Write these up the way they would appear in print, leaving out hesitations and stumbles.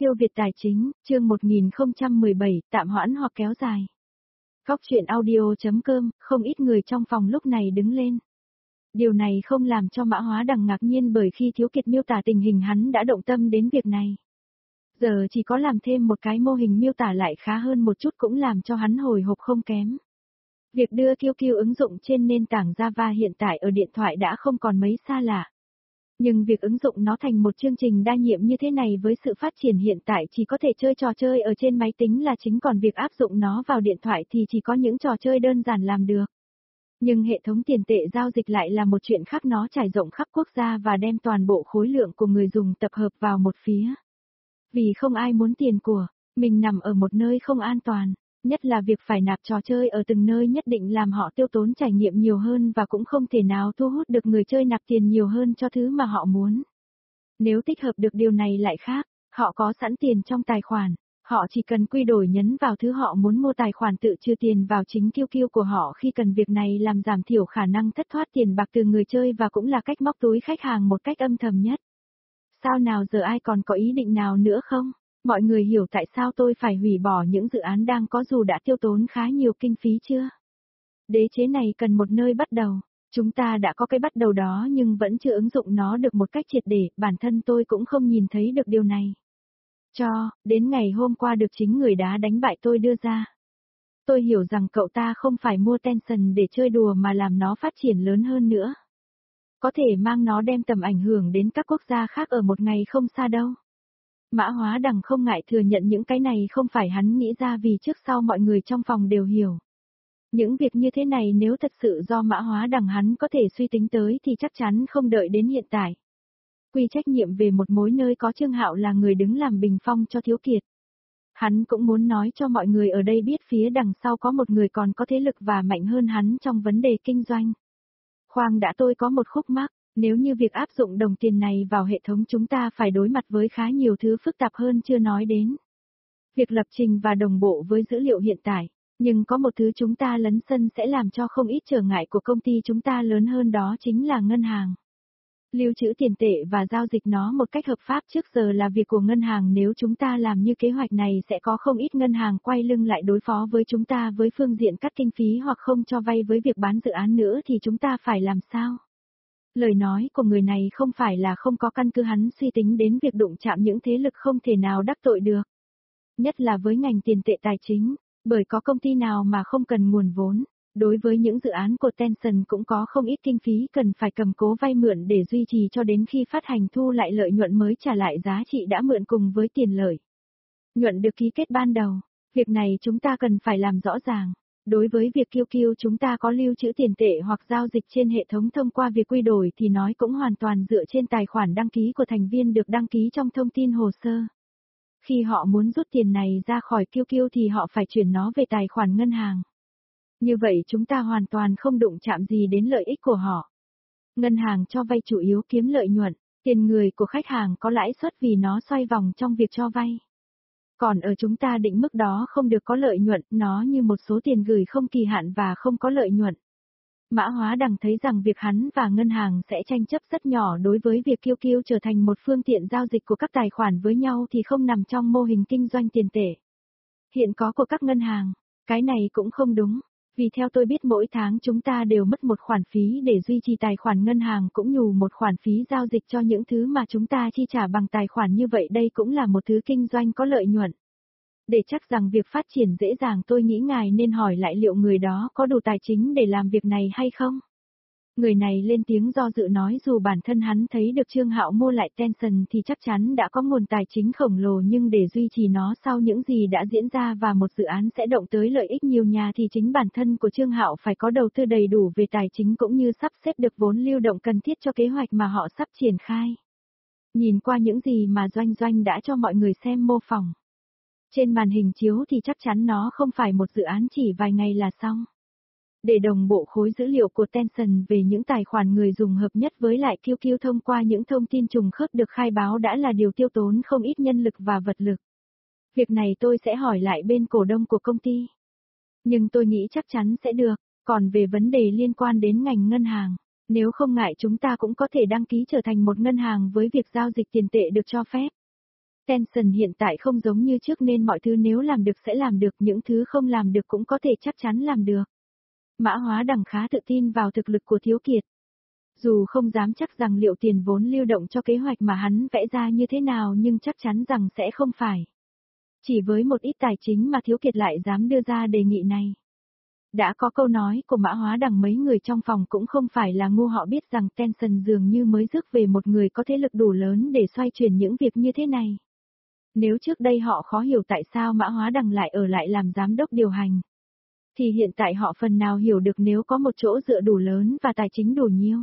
Siêu Việt Tài Chính, chương 1017, tạm hoãn hoặc kéo dài. Góc truyện audio.com, không ít người trong phòng lúc này đứng lên. Điều này không làm cho Mã Hóa Đằng ngạc nhiên bởi khi Thiếu Kiệt miêu tả tình hình hắn đã động tâm đến việc này. Giờ chỉ có làm thêm một cái mô hình miêu tả lại khá hơn một chút cũng làm cho hắn hồi hộp không kém. Việc đưa QQ ứng dụng trên nền tảng Java hiện tại ở điện thoại đã không còn mấy xa lạ. Nhưng việc ứng dụng nó thành một chương trình đa nhiệm như thế này với sự phát triển hiện tại chỉ có thể chơi trò chơi ở trên máy tính là chính, còn việc áp dụng nó vào điện thoại thì chỉ có những trò chơi đơn giản làm được. Nhưng hệ thống tiền tệ giao dịch lại là một chuyện khác, nó trải rộng khắp quốc gia và đem toàn bộ khối lượng của người dùng tập hợp vào một phía. Vì không ai muốn tiền của mình nằm ở một nơi không an toàn. Nhất là việc phải nạp trò chơi ở từng nơi nhất định làm họ tiêu tốn trải nghiệm nhiều hơn và cũng không thể nào thu hút được người chơi nạp tiền nhiều hơn cho thứ mà họ muốn. Nếu tích hợp được điều này lại khác, họ có sẵn tiền trong tài khoản, họ chỉ cần quy đổi nhấn vào thứ họ muốn mua, tài khoản tự trừ tiền vào chính QQ của họ khi cần. Việc này làm giảm thiểu khả năng thất thoát tiền bạc từ người chơi và cũng là cách móc túi khách hàng một cách âm thầm nhất. Sao nào giờ ai còn có ý định nào nữa không? Mọi người hiểu tại sao tôi phải hủy bỏ những dự án đang có dù đã tiêu tốn khá nhiều kinh phí chưa? Đế chế này cần một nơi bắt đầu. Chúng ta đã có cái bắt đầu đó nhưng vẫn chưa ứng dụng nó được một cách triệt để, bản thân tôi cũng không nhìn thấy được điều này. Đến ngày hôm qua được chính người đá đánh bại tôi đưa ra. Tôi hiểu rằng cậu ta không phải mua Tencent để chơi đùa mà làm nó phát triển lớn hơn nữa. Có thể mang nó đem tầm ảnh hưởng đến các quốc gia khác ở một ngày không xa đâu. Mã Hóa Đằng không ngại thừa nhận những cái này không phải hắn nghĩ ra, vì trước sau mọi người trong phòng đều hiểu. Những việc như thế này nếu thật sự do Mã Hóa Đằng hắn có thể suy tính tới thì chắc chắn không đợi đến hiện tại. Quy trách nhiệm về một mối nơi có Trương Hạo là người đứng làm bình phong cho Thiếu Kiệt. Hắn cũng muốn nói cho mọi người ở đây biết phía đằng sau có một người còn có thế lực và mạnh hơn hắn trong vấn đề kinh doanh. Khoan đã, tôi có một khúc mắc. Nếu như việc áp dụng đồng tiền này vào hệ thống chúng ta phải đối mặt với khá nhiều thứ phức tạp hơn chưa nói đến việc lập trình và đồng bộ với dữ liệu hiện tại. Nhưng có một thứ chúng ta lấn sân sẽ làm cho không ít trở ngại của công ty chúng ta lớn hơn, đó chính là ngân hàng. Lưu trữ tiền tệ và giao dịch nó một cách hợp pháp trước giờ là việc của ngân hàng. Nếu chúng ta làm như kế hoạch này sẽ có không ít ngân hàng quay lưng lại đối phó với chúng ta với phương diện cắt kinh phí hoặc không cho vay với việc bán dự án nữa thì chúng ta phải làm sao? Lời nói của người này không phải là không có căn cứ, hắn suy tính đến việc đụng chạm những thế lực không thể nào đắc tội được. Nhất là với ngành tiền tệ tài chính, bởi có công ty nào mà không cần nguồn vốn. Đối với những dự án của Tencent cũng có không ít kinh phí cần phải cầm cố vay mượn để duy trì cho đến khi phát hành thu lại lợi nhuận mới trả lại giá trị đã mượn cùng với tiền lợi nhuận được ký kết ban đầu. Việc này chúng ta cần phải làm rõ ràng. Đối với việc QQ chúng ta có lưu trữ tiền tệ hoặc giao dịch trên hệ thống thông qua việc quy đổi thì nói cũng hoàn toàn dựa trên tài khoản đăng ký của thành viên được đăng ký trong thông tin hồ sơ. Khi họ muốn rút tiền này ra khỏi QQ thì họ phải chuyển nó về tài khoản ngân hàng. Như vậy chúng ta hoàn toàn không đụng chạm gì đến lợi ích của họ. Ngân hàng cho vay chủ yếu kiếm lợi nhuận, tiền người của khách hàng có lãi suất vì nó xoay vòng trong việc cho vay. Còn ở chúng ta định mức đó không được có lợi nhuận, nó như một số tiền gửi không kỳ hạn và không có lợi nhuận. Mã Hóa Đằng thấy rằng việc hắn và ngân hàng sẽ tranh chấp rất nhỏ đối với việc QQ trở thành một phương tiện giao dịch của các tài khoản với nhau thì không nằm trong mô hình kinh doanh tiền tệ hiện có của các ngân hàng. Cái này cũng không đúng, vì theo tôi biết mỗi tháng chúng ta đều mất một khoản phí để duy trì tài khoản ngân hàng cũng nhù một khoản phí giao dịch cho những thứ mà chúng ta chi trả bằng tài khoản, như vậy đây cũng là một thứ kinh doanh có lợi nhuận. Để chắc rằng việc phát triển dễ dàng tôi nghĩ ngài nên hỏi lại liệu người đó có đủ tài chính để làm việc này hay không. Người này lên tiếng do dự nói dù bản thân hắn thấy được Trương Hạo mua lại Tencent thì chắc chắn đã có nguồn tài chính khổng lồ, nhưng để duy trì nó sau những gì đã diễn ra và một dự án sẽ động tới lợi ích nhiều nhà thì chính bản thân của Trương Hạo phải có đầu tư đầy đủ về tài chính cũng như sắp xếp được vốn lưu động cần thiết cho kế hoạch mà họ sắp triển khai. Nhìn qua những gì mà Doanh đã cho mọi người xem mô phỏng trên màn hình chiếu thì chắc chắn nó không phải một dự án chỉ vài ngày là xong. Để đồng bộ khối dữ liệu của Tencent về những tài khoản người dùng hợp nhất với lại QQ thông qua những thông tin trùng khớp được khai báo đã là điều tiêu tốn không ít nhân lực và vật lực. Việc này tôi sẽ hỏi lại bên cổ đông của công ty. Nhưng tôi nghĩ chắc chắn sẽ được. Còn về vấn đề liên quan đến ngành ngân hàng, nếu không ngại chúng ta cũng có thể đăng ký trở thành một ngân hàng với việc giao dịch tiền tệ được cho phép. Tencent hiện tại không giống như trước nên mọi thứ nếu làm được sẽ làm được, những thứ không làm được cũng có thể chắc chắn làm được. Mã Hóa Đằng khá tự tin vào thực lực của Thiếu Kiệt. Dù không dám chắc rằng liệu tiền vốn lưu động cho kế hoạch mà hắn vẽ ra như thế nào nhưng chắc chắn rằng sẽ không phải. Chỉ với một ít tài chính mà Thiếu Kiệt lại dám đưa ra đề nghị này. Đã có câu nói của Mã Hóa Đằng mấy người trong phòng cũng không phải là ngu, họ biết rằng Tencent dường như mới rước về một người có thế lực đủ lớn để xoay chuyển những việc như thế này. Nếu trước đây họ khó hiểu tại sao Mã Hóa Đằng lại ở lại làm giám đốc điều hành, thì hiện tại họ phần nào hiểu được nếu có một chỗ dựa đủ lớn và tài chính đủ nhiều.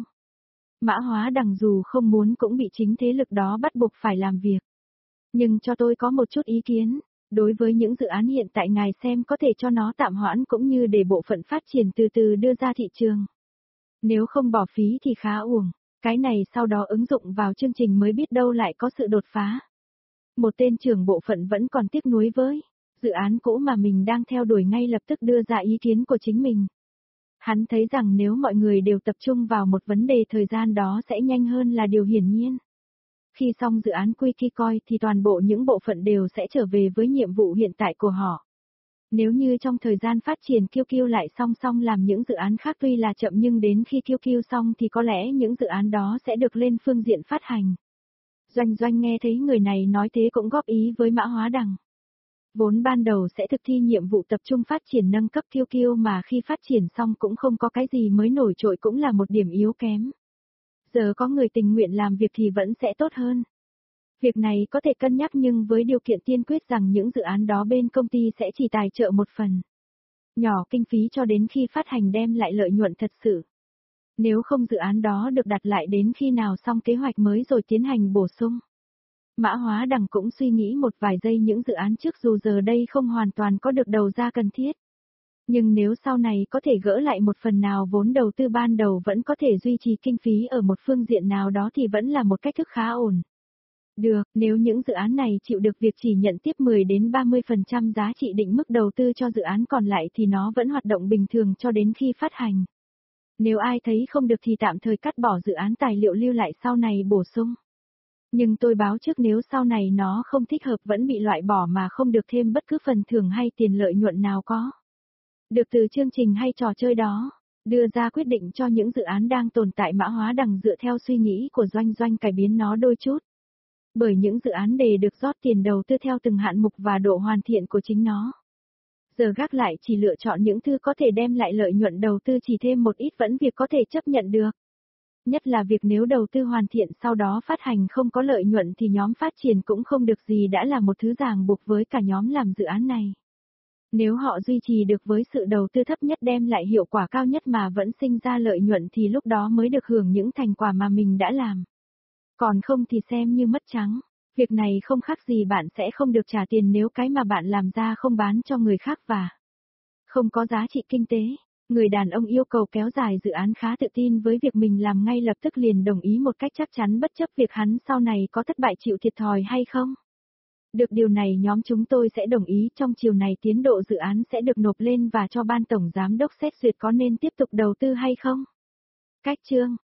Mã Hóa Đằng dù không muốn cũng bị chính thế lực đó bắt buộc phải làm việc. Nhưng cho tôi có một chút ý kiến, đối với những dự án hiện tại ngài xem có thể cho nó tạm hoãn cũng như để bộ phận phát triển từ từ đưa ra thị trường. Nếu không bỏ phí thì khá uổng, cái này sau đó ứng dụng vào chương trình mới biết đâu lại có sự đột phá. Một tên trưởng bộ phận vẫn còn tiếc nuối với dự án cũ mà mình đang theo đuổi, ngay lập tức đưa ra ý kiến của chính mình. Hắn thấy rằng nếu mọi người đều tập trung vào một vấn đề thời gian đó sẽ nhanh hơn là điều hiển nhiên. Khi xong dự án Wikikoin thì toàn bộ những bộ phận đều sẽ trở về với nhiệm vụ hiện tại của họ. Nếu như trong thời gian phát triển QQ lại song song làm những dự án khác tuy là chậm nhưng đến khi QQ xong thì có lẽ những dự án đó sẽ được lên phương diện phát hành. Doanh Doanh nghe thấy người này nói thế cũng góp ý với Mã Hóa Đằng. Vốn ban đầu sẽ thực thi nhiệm vụ tập trung phát triển nâng cấp QQ mà khi phát triển xong cũng không có cái gì mới nổi trội cũng là một điểm yếu kém. Giờ có người tình nguyện làm việc thì vẫn sẽ tốt hơn. Việc này có thể cân nhắc nhưng với điều kiện tiên quyết rằng những dự án đó bên công ty sẽ chỉ tài trợ một phần nhỏ kinh phí cho đến khi phát hành đem lại lợi nhuận thật sự. Nếu không dự án đó được đặt lại đến khi nào xong kế hoạch mới rồi tiến hành bổ sung. Mã Hóa Đằng cũng suy nghĩ một vài giây những dự án trước dù giờ đây không hoàn toàn có được đầu ra cần thiết. Nhưng nếu sau này có thể gỡ lại một phần nào vốn đầu tư ban đầu vẫn có thể duy trì kinh phí ở một phương diện nào đó thì vẫn là một cách thức khá ổn. Được, nếu những dự án này chịu được việc chỉ nhận tiếp 10 đến 30% giá trị định mức đầu tư cho dự án còn lại thì nó vẫn hoạt động bình thường cho đến khi phát hành. Nếu ai thấy không được thì tạm thời cắt bỏ dự án tài liệu lưu lại sau này bổ sung. Nhưng tôi báo trước nếu sau này nó không thích hợp vẫn bị loại bỏ mà không được thêm bất cứ phần thưởng hay tiền lợi nhuận nào có được từ chương trình hay trò chơi đó. Đưa ra quyết định cho những dự án đang tồn tại Mã Hóa Đằng dựa theo suy nghĩ của Doanh Doanh cải biến nó đôi chút. Bởi những dự án đề được rót tiền đầu tư theo từng hạn mục và độ hoàn thiện của chính nó. Giờ gác lại chỉ lựa chọn những thứ có thể đem lại lợi nhuận đầu tư chỉ thêm một ít vẫn việc có thể chấp nhận được. Nhất là việc nếu đầu tư hoàn thiện sau đó phát hành không có lợi nhuận thì nhóm phát triển cũng không được gì đã là một thứ ràng buộc với cả nhóm làm dự án này. Nếu họ duy trì được với sự đầu tư thấp nhất đem lại hiệu quả cao nhất mà vẫn sinh ra lợi nhuận thì lúc đó mới được hưởng những thành quả mà mình đã làm. Còn không thì xem như mất trắng. Việc này không khác gì bạn sẽ không được trả tiền nếu cái mà bạn làm ra không bán cho người khác và không có giá trị kinh tế. Người đàn ông yêu cầu kéo dài dự án khá tự tin với việc mình làm ngay lập tức liền đồng ý một cách chắc chắn bất chấp việc hắn sau này có thất bại chịu thiệt thòi hay không. Được, điều này nhóm chúng tôi sẽ đồng ý, trong chiều này tiến độ dự án sẽ được nộp lên và cho ban tổng giám đốc xét duyệt có nên tiếp tục đầu tư hay không. Cách chương